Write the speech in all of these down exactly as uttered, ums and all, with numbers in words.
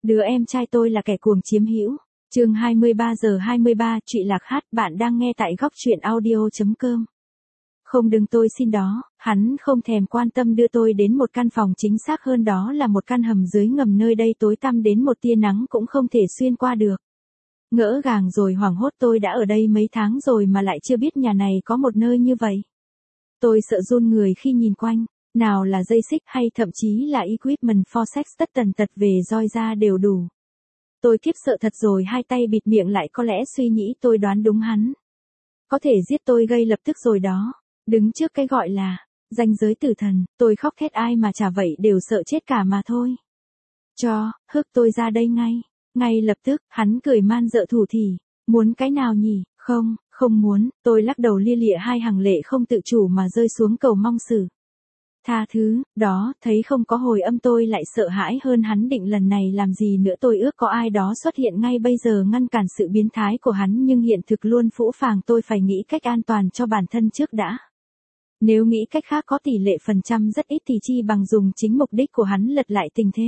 Đứa em trai tôi là kẻ cuồng chiếm hữu. Chương hai mươi ba giờ hai mươi ba, Trụy Lạc hát, bạn đang nghe tại góc truyện audio chấm com. Không đừng tôi xin đó, hắn không thèm quan tâm đưa tôi đến một căn phòng, chính xác hơn đó là một căn hầm dưới ngầm, nơi đây tối tăm đến một tia nắng cũng không thể xuyên qua được. Ngỡ ngàng rồi hoảng hốt, tôi đã ở đây mấy tháng rồi mà lại chưa biết nhà này có một nơi như vậy. Tôi sợ run người khi nhìn quanh, nào là dây xích hay thậm chí là equipment for sex, tất tần tật về roi da đều đủ. Tôi khiếp sợ thật rồi, hai tay bịt miệng lại, có lẽ suy nghĩ tôi đoán đúng, hắn có thể giết tôi ngay lập tức rồi đó. Đứng trước cái gọi là ranh giới tử thần, tôi khóc thét, ai mà chả vậy, đều sợ chết cả mà thôi. Cho, hức tôi ra đây ngay. Ngay lập tức, hắn cười man dợ thủ thỉ. Muốn cái nào nhỉ? Không, không muốn. Tôi lắc đầu lia lịa, hai hàng lệ không tự chủ mà rơi xuống, cầu mong xử tha thứ. Đó, thấy không có hồi âm, tôi lại sợ hãi hơn. Hắn định lần này làm gì nữa? Tôi ước có ai đó xuất hiện ngay bây giờ ngăn cản sự biến thái của hắn, nhưng hiện thực luôn phũ phàng, tôi phải nghĩ cách an toàn cho bản thân trước đã. Nếu nghĩ cách khác có tỷ lệ phần trăm rất ít thì chi bằng dùng chính mục đích của hắn lật lại tình thế.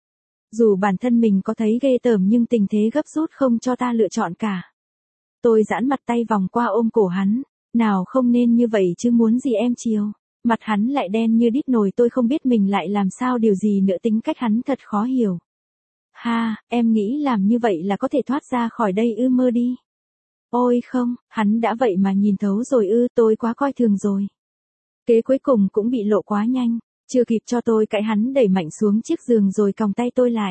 Dù bản thân mình có thấy ghê tởm nhưng tình thế gấp rút không cho ta lựa chọn cả. Tôi giãn mặt tay vòng qua ôm cổ hắn. Nào, không nên như vậy chứ, muốn gì em chiều. Mặt hắn lại đen như đít nồi, tôi không biết mình lại làm sao điều gì nữa, tính cách hắn thật khó hiểu. Ha, em nghĩ làm như vậy là có thể thoát ra khỏi đây ư? Mơ đi. Ôi không, hắn đã vậy mà nhìn thấu rồi ư? Tôi quá coi thường rồi. Kế cuối cùng cũng bị lộ quá nhanh, chưa kịp cho tôi cãi, hắn đẩy mạnh xuống chiếc giường rồi còng tay tôi lại.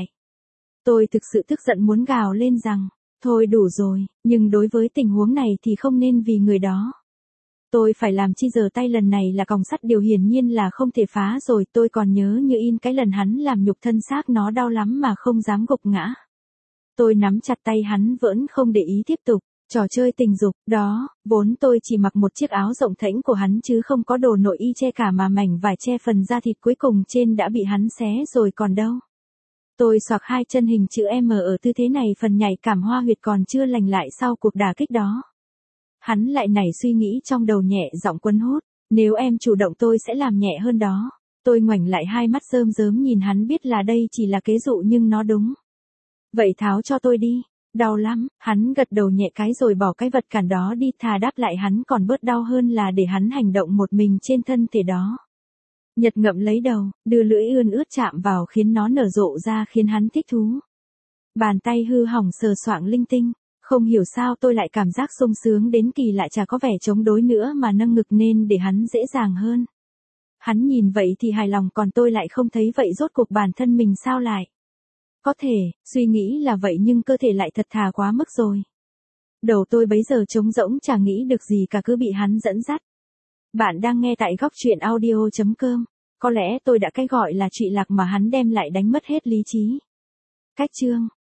Tôi thực sự tức giận muốn gào lên rằng, thôi đủ rồi, nhưng đối với tình huống này thì không nên vì người đó. Tôi phải làm chi giờ? Tay lần này là còng sắt, điều hiển nhiên là không thể phá rồi. Tôi còn nhớ như in cái lần hắn làm nhục thân xác, nó đau lắm mà không dám gục ngã. Tôi nắm chặt tay hắn, vẫn không để ý tiếp tục trò chơi tình dục đó. Vốn tôi chỉ mặc một chiếc áo rộng thễnh của hắn chứ không có đồ nội y che cả, mà mảnh vải che phần da thịt cuối cùng trên đã bị hắn xé rồi còn đâu. Tôi xoạc hai chân hình chữ M ở tư thế này, phần nhạy cảm hoa huyệt còn chưa lành lại sau cuộc đả kích đó. Hắn lại nảy suy nghĩ trong đầu, nhẹ giọng quấn hút, nếu em chủ động tôi sẽ làm nhẹ hơn đó. Tôi ngoảnh lại, hai mắt rơm rớm nhìn hắn, biết là đây chỉ là kế dụ nhưng nó đúng. Vậy tháo cho tôi đi. Đau lắm. Hắn gật đầu nhẹ cái rồi bỏ cái vật cản đó đi, thà đáp lại hắn còn bớt đau hơn là để hắn hành động một mình trên thân thể đó. Nhật ngậm lấy đầu, đưa lưỡi ươn ướt chạm vào khiến nó nở rộ ra, khiến hắn thích thú. Bàn tay hư hỏng sờ soạng linh tinh. Không hiểu sao tôi lại cảm giác sung sướng đến kỳ lạ, chả có vẻ chống đối nữa mà nâng ngực nên để hắn dễ dàng hơn. Hắn nhìn vậy thì hài lòng, còn tôi lại không thấy vậy. Rốt cuộc bản thân mình sao lại có thể suy nghĩ là vậy, nhưng cơ thể lại thật thà quá mức rồi. Đầu tôi bấy giờ trống rỗng, chả nghĩ được gì cả, cứ bị hắn dẫn dắt. Bạn đang nghe tại góc truyện audio chấm com. Có lẽ tôi đã cái gọi là trụy lạc mà hắn đem lại đánh mất hết lý trí. Cách chương